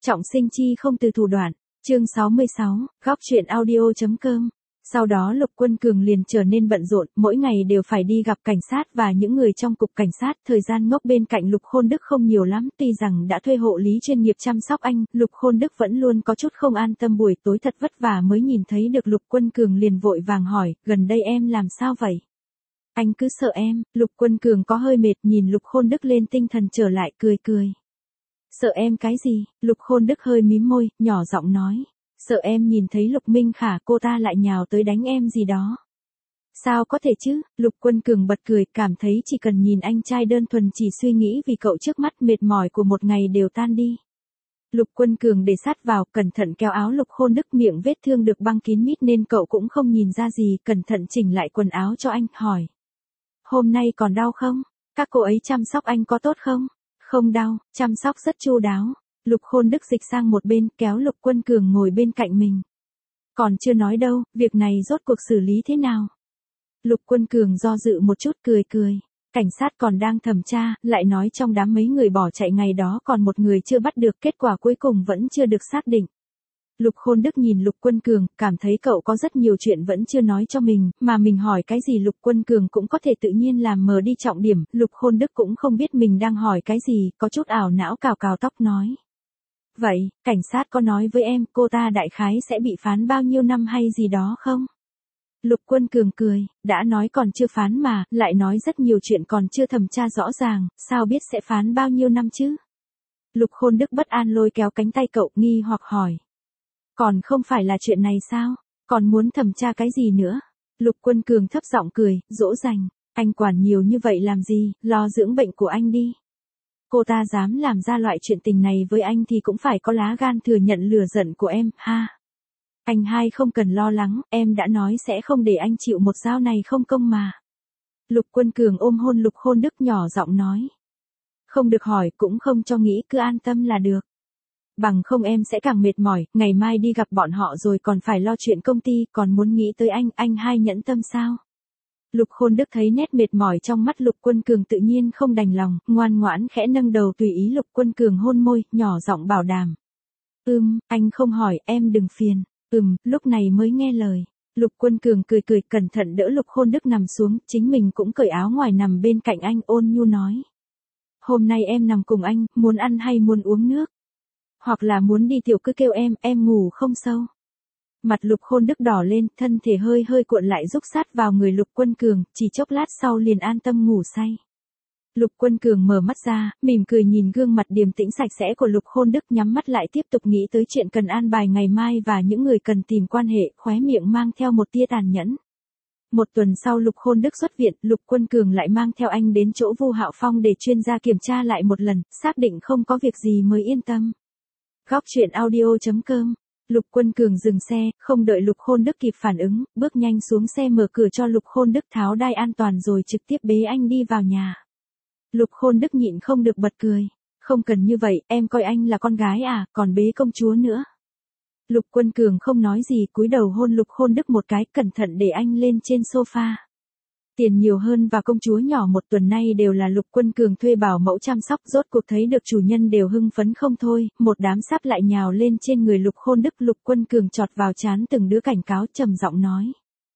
Trọng sinh chi không từ thủ đoạn. Chương 66, góc truyện audio.com. Sau đó Lục Quân Cường liền trở nên bận rộn, mỗi ngày đều phải đi gặp cảnh sát và những người trong cục cảnh sát. Thời gian ngốc bên cạnh Lục Khôn Đức không nhiều lắm, tuy rằng đã thuê hộ lý chuyên nghiệp chăm sóc anh, Lục Khôn Đức vẫn luôn có chút không an tâm. Buổi tối thật vất vả mới nhìn thấy được Lục Quân Cường liền vội vàng hỏi, gần đây em làm sao vậy? Anh cứ sợ em. Lục Quân Cường có hơi mệt, nhìn Lục Khôn Đức lên tinh thần trở lại, cười cười. Sợ em cái gì? Lục Khôn Đức hơi mím môi, nhỏ giọng nói. Sợ em nhìn thấy Lục Minh Khả cô ta lại nhào tới đánh em gì đó. Sao có thể chứ? Lục Quân Cường bật cười, cảm thấy chỉ cần nhìn anh trai đơn thuần chỉ suy nghĩ vì cậu trước mắt, mệt mỏi của một ngày đều tan đi. Lục Quân Cường để sát vào, cẩn thận kéo áo Lục Khôn Đức, miệng vết thương được băng kín mít nên cậu cũng không nhìn ra gì, cẩn thận chỉnh lại quần áo cho anh, hỏi. Hôm nay còn đau không? Các cô ấy chăm sóc anh có tốt không? Không đau, chăm sóc rất chu đáo. Lục Khôn Đức dịch sang một bên, kéo Lục Quân Cường ngồi bên cạnh mình. Còn chưa nói đâu, việc này rốt cuộc xử lý thế nào? Lục Quân Cường do dự một chút, cười cười. Cảnh sát còn đang thẩm tra, lại nói trong đám mấy người bỏ chạy ngày đó còn một người chưa bắt được, kết quả cuối cùng vẫn chưa được xác định. Lục Khôn Đức nhìn Lục Quân Cường, cảm thấy cậu có rất nhiều chuyện vẫn chưa nói cho mình, mà mình hỏi cái gì Lục Quân Cường cũng có thể tự nhiên làm mờ đi trọng điểm. Lục Khôn Đức cũng không biết mình đang hỏi cái gì, có chút ảo não, cào cào tóc nói. Vậy, cảnh sát có nói với em cô ta đại khái sẽ bị phán bao nhiêu năm hay gì đó không? Lục Quân Cường cười, đã nói còn chưa phán mà, lại nói rất nhiều chuyện còn chưa thẩm tra rõ ràng, sao biết sẽ phán bao nhiêu năm chứ? Lục Khôn Đức bất an lôi kéo cánh tay cậu, nghi hoặc hỏi. Còn không phải là chuyện này sao? Còn muốn thẩm tra cái gì nữa? Lục Quân Cường thấp giọng cười, dỗ dành. Anh quản nhiều như vậy làm gì, lo dưỡng bệnh của anh đi. Cô ta dám làm ra loại chuyện tình này với anh thì cũng phải có lá gan thừa nhận lửa giận của em, ha. Anh hai không cần lo lắng, em đã nói sẽ không để anh chịu một dao này không công mà. Lục Quân Cường ôm hôn Lục Khôn Đức, nhỏ giọng nói. Không được hỏi, cũng không cho nghĩ, cứ an tâm là được. Bằng không em sẽ càng mệt mỏi, ngày mai đi gặp bọn họ rồi còn phải lo chuyện công ty, còn muốn nghĩ tới anh hai nhẫn tâm sao? Lục Khôn Đức thấy nét mệt mỏi trong mắt Lục Quân Cường tự nhiên không đành lòng, ngoan ngoãn khẽ nâng đầu tùy ý Lục Quân Cường hôn môi, nhỏ giọng bảo đảm. Anh không hỏi, em đừng phiền. Lúc này mới nghe lời. Lục Quân Cường cười cười, cẩn thận đỡ Lục Khôn Đức nằm xuống, chính mình cũng cởi áo ngoài nằm bên cạnh anh, ôn nhu nói. Hôm nay em nằm cùng anh, muốn ăn hay muốn uống nước? Hoặc là muốn đi tiểu cứ kêu em ngủ không sâu. Mặt Lục Khôn Đức đỏ lên, thân thể hơi hơi cuộn lại rúc sát vào người Lục Quân Cường, chỉ chốc lát sau liền an tâm ngủ say. Lục Quân Cường mở mắt ra, mỉm cười nhìn gương mặt điềm tĩnh sạch sẽ của Lục Khôn Đức, nhắm mắt lại tiếp tục nghĩ tới chuyện cần an bài ngày mai và những người cần tìm quan hệ, khóe miệng mang theo một tia tàn nhẫn. Một tuần sau Lục Khôn Đức xuất viện, Lục Quân Cường lại mang theo anh đến chỗ Vu Hạo Phong để chuyên gia kiểm tra lại một lần, xác định không có việc gì mới yên tâm. Góc truyện audio.com. Lục Quân Cường dừng xe, không đợi Lục Khôn Đức kịp phản ứng, bước nhanh xuống xe mở cửa cho Lục Khôn Đức tháo đai an toàn rồi trực tiếp bế anh đi vào nhà. Lục Khôn Đức nhịn không được bật cười. Không cần như vậy, em coi anh là con gái à, còn bế công chúa nữa. Lục Quân Cường không nói gì, cúi đầu hôn Lục Khôn Đức một cái, cẩn thận để anh lên trên sofa. Tiền nhiều hơn và công chúa nhỏ một tuần nay đều là Lục Quân Cường thuê bảo mẫu chăm sóc, rốt cuộc thấy được chủ nhân đều hưng phấn không thôi, một đám sắp lại nhào lên trên người Lục Khôn Đức. Lục Quân Cường chọt vào trán từng đứa, cảnh cáo trầm giọng nói.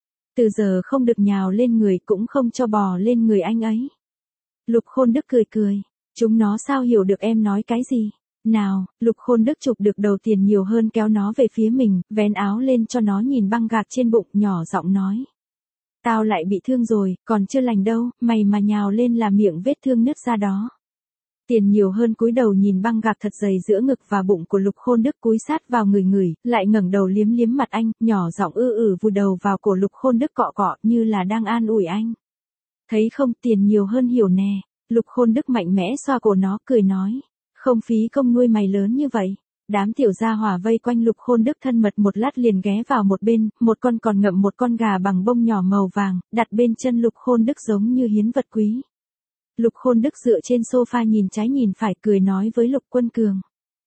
Từ giờ không được nhào lên người, cũng không cho bò lên người anh ấy. Lục Khôn Đức cười cười. Chúng nó sao hiểu được em nói cái gì? Nào, Lục Khôn Đức chụp được đầu Tiền nhiều hơn, kéo nó về phía mình, vén áo lên cho nó nhìn băng gạc trên bụng, nhỏ giọng nói. Tao lại bị thương rồi, còn chưa lành đâu, mày mà nhào lên là miệng vết thương nứt ra đó. Tiền nhiều hơn cúi đầu nhìn băng gạc thật dày giữa ngực và bụng của Lục Khôn Đức, cúi sát vào người, lại ngẩng đầu liếm liếm mặt anh, nhỏ giọng vùi đầu vào cổ Lục Khôn Đức, cọ cọ như là đang an ủi anh. Thấy không, Tiền nhiều hơn hiểu nè. Lục Khôn Đức mạnh mẽ xoa cổ nó, cười nói. Không phí công nuôi mày lớn như vậy. Đám tiểu gia hỏa vây quanh Lục Khôn Đức thân mật một lát liền ghé vào một bên, một con còn ngậm một con gà bằng bông nhỏ màu vàng, đặt bên chân Lục Khôn Đức giống như hiến vật quý. Lục Khôn Đức dựa trên sofa nhìn trái nhìn phải, cười nói với Lục Quân Cường.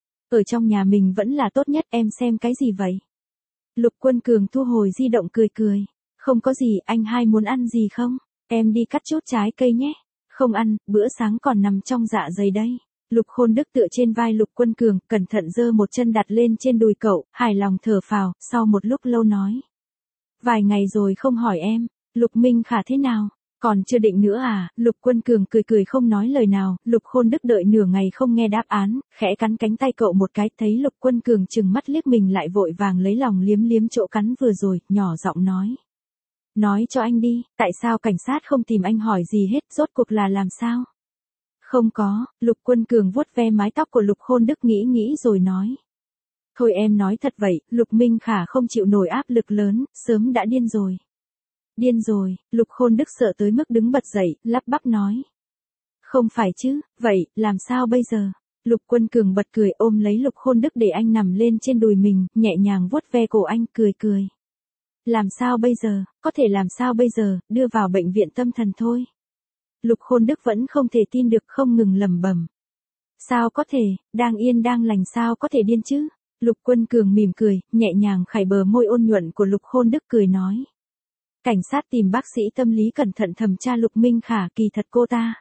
Ở trong nhà mình vẫn là tốt nhất, em xem cái gì vậy? Lục Quân Cường thu hồi di động, cười cười. Không có gì, anh hai muốn ăn gì không? Em đi cắt chút trái cây nhé. Không ăn, bữa sáng còn nằm trong dạ dày đây. Lục Khôn Đức tựa trên vai Lục Quân Cường, cẩn thận giơ một chân đặt lên trên đùi cậu, hài lòng thở phào, sau một lúc lâu nói. Vài ngày rồi không hỏi em, Lục Minh Khả thế nào? Còn chưa định nữa à? Lục Quân Cường cười cười không nói lời nào, Lục Khôn Đức đợi nửa ngày không nghe đáp án, khẽ cắn cánh tay cậu một cái, thấy Lục Quân Cường chừng mắt liếc mình lại vội vàng lấy lòng liếm liếm chỗ cắn vừa rồi, nhỏ giọng nói. Nói cho anh đi, tại sao cảnh sát không tìm anh hỏi gì hết, rốt cuộc là làm sao? Không có, Lục Quân Cường vuốt ve mái tóc của Lục Khôn Đức nghĩ rồi nói. Thôi em nói thật vậy, Lục Minh Khả không chịu nổi áp lực lớn, sớm đã điên rồi. Điên rồi, Lục Khôn Đức sợ tới mức đứng bật dậy, lắp bắp nói. Không phải chứ, vậy, làm sao bây giờ? Lục Quân Cường bật cười ôm lấy Lục Khôn Đức để anh nằm lên trên đùi mình, nhẹ nhàng vuốt ve cổ anh, cười. Làm sao bây giờ, có thể làm sao bây giờ, đưa vào bệnh viện tâm thần thôi. Lục Khôn Đức vẫn không thể tin được, không ngừng lẩm bẩm. Sao có thể, đang yên đang lành sao có thể điên chứ? Lục Quân Cường mỉm cười, nhẹ nhàng khải bờ môi ôn nhuận của Lục Khôn Đức cười nói. Cảnh sát tìm bác sĩ tâm lý cẩn thận thẩm tra Lục Minh Khả, kỳ thật cô ta.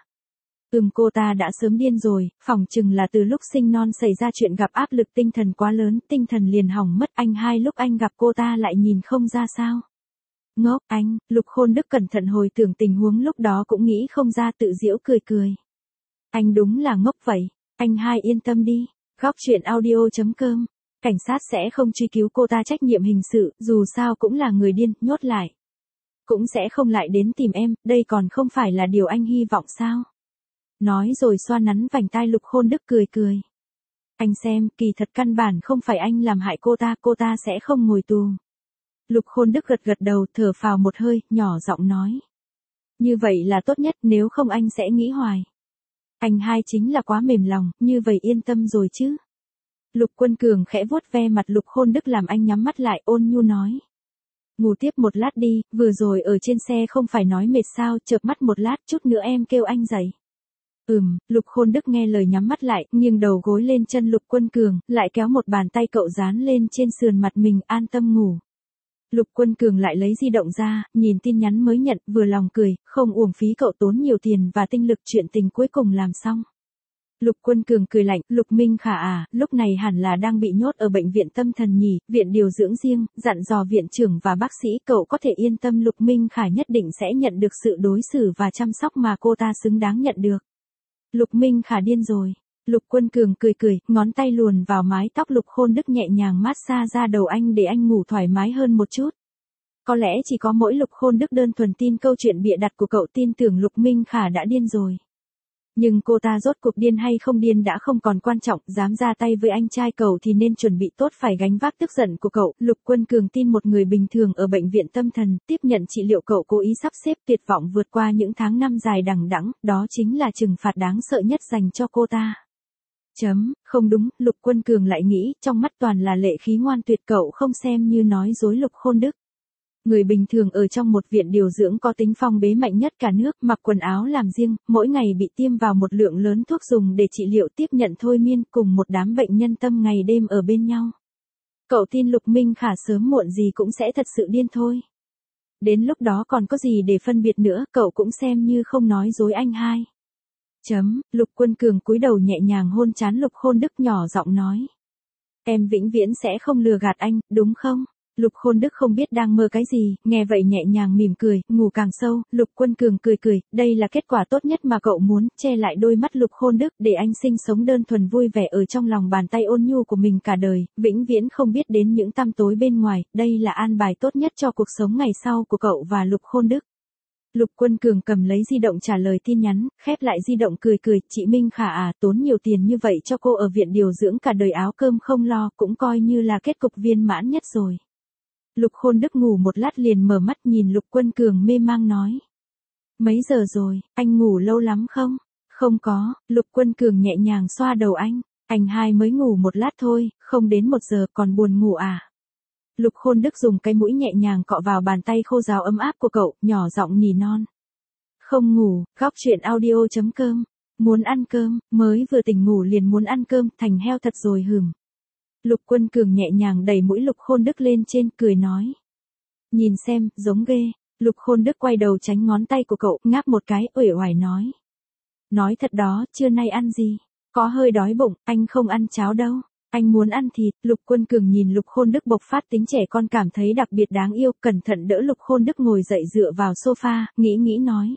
Cô ta đã sớm điên rồi, phỏng chừng là từ lúc sinh non xảy ra chuyện gặp áp lực tinh thần quá lớn, tinh thần liền hỏng mất. Anh hai lúc anh gặp cô ta lại nhìn không ra sao. Ngốc anh, Lục Khôn Đức cẩn thận hồi tưởng tình huống lúc đó cũng nghĩ không ra, tự giễu cười. Anh đúng là ngốc vậy, anh hai yên tâm đi, góc truyện audio.com, cảnh sát sẽ không truy cứu cô ta trách nhiệm hình sự, dù sao cũng là người điên, nhốt lại. Cũng sẽ không lại đến tìm em, đây còn không phải là điều anh hy vọng sao? Nói rồi xoa nắn vành tai Lục Khôn Đức cười. Anh xem, kỳ thật căn bản không phải anh làm hại cô ta sẽ không ngồi tù. Lục Khôn Đức gật đầu, thở phào một hơi, nhỏ giọng nói. Như vậy là tốt nhất, nếu không anh sẽ nghĩ hoài. Anh hai chính là quá mềm lòng, như vậy yên tâm rồi chứ. Lục Quân Cường khẽ vuốt ve mặt Lục Khôn Đức làm anh nhắm mắt lại, ôn nhu nói. Ngủ tiếp một lát đi, vừa rồi ở trên xe không phải nói mệt sao, chợp mắt một lát, chút nữa em kêu anh dậy. Lục Khôn Đức nghe lời nhắm mắt lại, nghiêng đầu gối lên chân Lục Quân Cường, lại kéo một bàn tay cậu dán lên trên sườn mặt mình, an tâm ngủ. Lục Quân Cường lại lấy di động ra, nhìn tin nhắn mới nhận, vừa lòng cười, không uổng phí cậu tốn nhiều tiền và tinh lực, chuyện tình cuối cùng làm xong. Lục Quân Cường cười lạnh, Lục Minh Khả à, lúc này hẳn là đang bị nhốt ở bệnh viện tâm thần nhỉ, viện điều dưỡng riêng, dặn dò viện trưởng và bác sĩ, cậu có thể yên tâm, Lục Minh Khả nhất định sẽ nhận được sự đối xử và chăm sóc mà cô ta xứng đáng nhận được. Lục Minh Khả điên rồi. Lục Quân Cường cười, ngón tay luồn vào mái tóc Lục Khôn Đức nhẹ nhàng massage ra đầu anh để anh ngủ thoải mái hơn một chút. Có lẽ chỉ có mỗi Lục Khôn Đức đơn thuần tin câu chuyện bịa đặt của cậu, tin tưởng Lục Minh Khả đã điên rồi. Nhưng cô ta rốt cuộc điên hay không điên đã không còn quan trọng, dám ra tay với anh trai cậu thì nên chuẩn bị tốt phải gánh vác tức giận của cậu. Lục Quân Cường tin một người bình thường ở bệnh viện tâm thần, tiếp nhận trị liệu cậu cố ý sắp xếp, tuyệt vọng vượt qua những tháng năm dài đằng đẵng, đó chính là trừng phạt đáng sợ nhất dành cho cô ta. Không đúng, Lục Quân Cường lại nghĩ, trong mắt toàn là lệ khí ngoan tuyệt, cậu không xem như nói dối Lục Khôn Đức. Người bình thường ở trong một viện điều dưỡng có tính phong bế mạnh nhất cả nước, mặc quần áo làm riêng, mỗi ngày bị tiêm vào một lượng lớn thuốc dùng để trị liệu, tiếp nhận thôi miên, cùng một đám bệnh nhân tâm ngày đêm ở bên nhau. Cậu tin Lục Minh Khả sớm muộn gì cũng sẽ thật sự điên thôi. Đến lúc đó còn có gì để phân biệt nữa, cậu cũng xem như không nói dối anh hai. Lục Quân Cường cúi đầu nhẹ nhàng hôn trán Lục Khôn Đức, nhỏ giọng nói. Em vĩnh viễn sẽ không lừa gạt anh, đúng không? Lục Khôn Đức không biết đang mơ cái gì, nghe vậy nhẹ nhàng mỉm cười, ngủ càng sâu. Lục Quân Cường cười, đây là kết quả tốt nhất mà cậu muốn, che lại đôi mắt Lục Khôn Đức để anh sinh sống đơn thuần vui vẻ ở trong lòng bàn tay ôn nhu của mình cả đời, vĩnh viễn không biết đến những tăm tối bên ngoài, đây là an bài tốt nhất cho cuộc sống ngày sau của cậu và Lục Khôn Đức. Lục Quân Cường cầm lấy di động trả lời tin nhắn, khép lại di động cười, chị Minh Khả à, tốn nhiều tiền như vậy cho cô ở viện điều dưỡng cả đời áo cơm không lo, cũng coi như là kết cục viên mãn nhất rồi. Lục Khôn Đức ngủ một lát liền mở mắt nhìn Lục Quân Cường mê mang nói. Mấy giờ rồi, anh ngủ lâu lắm không? Không có, Lục Quân Cường nhẹ nhàng xoa đầu anh hai mới ngủ một lát thôi, không đến 1 giờ, còn buồn ngủ à? Lục Khôn Đức dùng cái mũi nhẹ nhàng cọ vào bàn tay khô ráo ấm áp của cậu, nhỏ giọng nỉ non. Không ngủ, góc truyện audio.com, muốn ăn cơm, mới vừa tỉnh ngủ liền muốn ăn cơm, thành heo thật rồi hừm. Lục Quân Cường nhẹ nhàng đẩy mũi Lục Khôn Đức lên trên, cười nói. Nhìn xem, giống ghê. Lục Khôn Đức quay đầu tránh ngón tay của cậu, ngáp một cái, uể oải nói. Nói thật đó, trưa nay ăn gì? Có hơi đói bụng, anh không ăn cháo đâu. Anh muốn ăn thịt. Lục Quân Cường nhìn Lục Khôn Đức bộc phát tính trẻ con cảm thấy đặc biệt đáng yêu, cẩn thận đỡ Lục Khôn Đức ngồi dậy dựa vào sofa, nghĩ nói.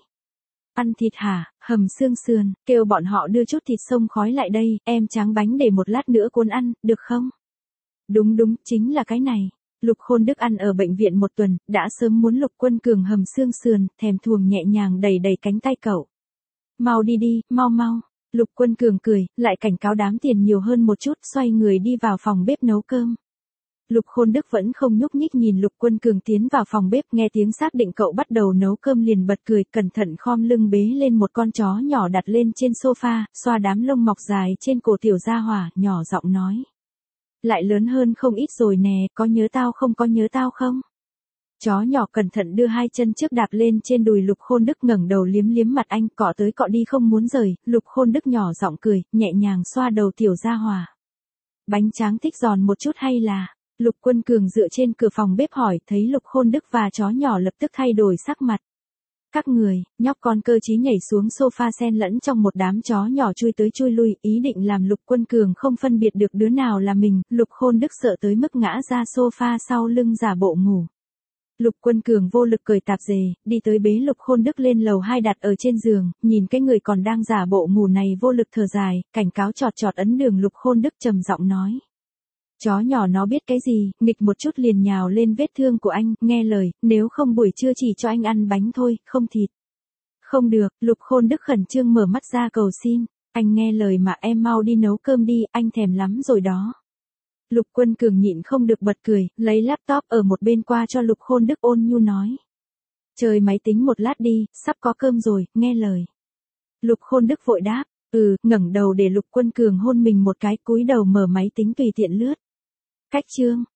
Ăn thịt hả, hầm xương sườn, kêu bọn họ đưa chút thịt xông khói lại đây, em tráng bánh để một lát nữa cuốn ăn, được không? Đúng, chính là cái này. Lục Khôn Đức ăn ở bệnh viện một tuần, đã sớm muốn Lục Quân Cường hầm xương sườn, thèm thuồng nhẹ nhàng đẩy cánh tay cậu. Mau đi, mau. Lục Quân Cường cười, lại cảnh cáo đám tiền nhiều hơn một chút, xoay người đi vào phòng bếp nấu cơm. Lục Khôn Đức vẫn không nhúc nhích nhìn Lục Quân Cường tiến vào phòng bếp, nghe tiếng xác định cậu bắt đầu nấu cơm liền bật cười, cẩn thận khom lưng bế lên một con chó nhỏ đặt lên trên sofa, xoa đám lông mọc dài trên cổ tiểu gia hỏa, nhỏ giọng nói. Lại lớn hơn không ít rồi nè, có nhớ tao không? Chó nhỏ cẩn thận đưa hai chân trước đạp lên trên đùi Lục Khôn Đức, ngẩng đầu liếm mặt anh, cọ tới cọ đi không muốn rời. Lục Khôn Đức nhỏ giọng cười, nhẹ nhàng xoa đầu tiểu gia hỏa. Bánh tráng thích giòn một chút hay là? Lục Quân Cường dựa trên cửa phòng bếp hỏi, thấy Lục Khôn Đức và chó nhỏ lập tức thay đổi sắc mặt. Các người, nhóc con cơ trí nhảy xuống sofa xen lẫn trong một đám chó nhỏ chui tới chui lui, ý định làm Lục Quân Cường không phân biệt được đứa nào là mình. Lục Khôn Đức sợ tới mức ngã ra sofa sau lưng giả bộ ngủ. Lục Quân Cường vô lực cởi tạp dề, đi tới bế Lục Khôn Đức lên lầu 2 đặt ở trên giường, nhìn cái người còn đang giả bộ ngủ này vô lực thở dài, cảnh cáo chọt ấn đường Lục Khôn Đức trầm giọng nói. Chó nhỏ nó biết cái gì, nghịch một chút liền nhào lên vết thương của anh, nghe lời, nếu không buổi trưa chỉ cho anh ăn bánh thôi, không thịt. Không được, Lục Khôn Đức khẩn trương mở mắt ra cầu xin, anh nghe lời mà em mau đi nấu cơm đi, anh thèm lắm rồi đó. Lục Quân Cường nhịn không được bật cười, lấy laptop ở một bên qua cho Lục Khôn Đức ôn nhu nói. Chơi máy tính một lát đi, sắp có cơm rồi, nghe lời. Lục Khôn Đức vội đáp, ngẩng đầu để Lục Quân Cường hôn mình một cái, cúi đầu mở máy tính tùy tiện lướt. Cách chương.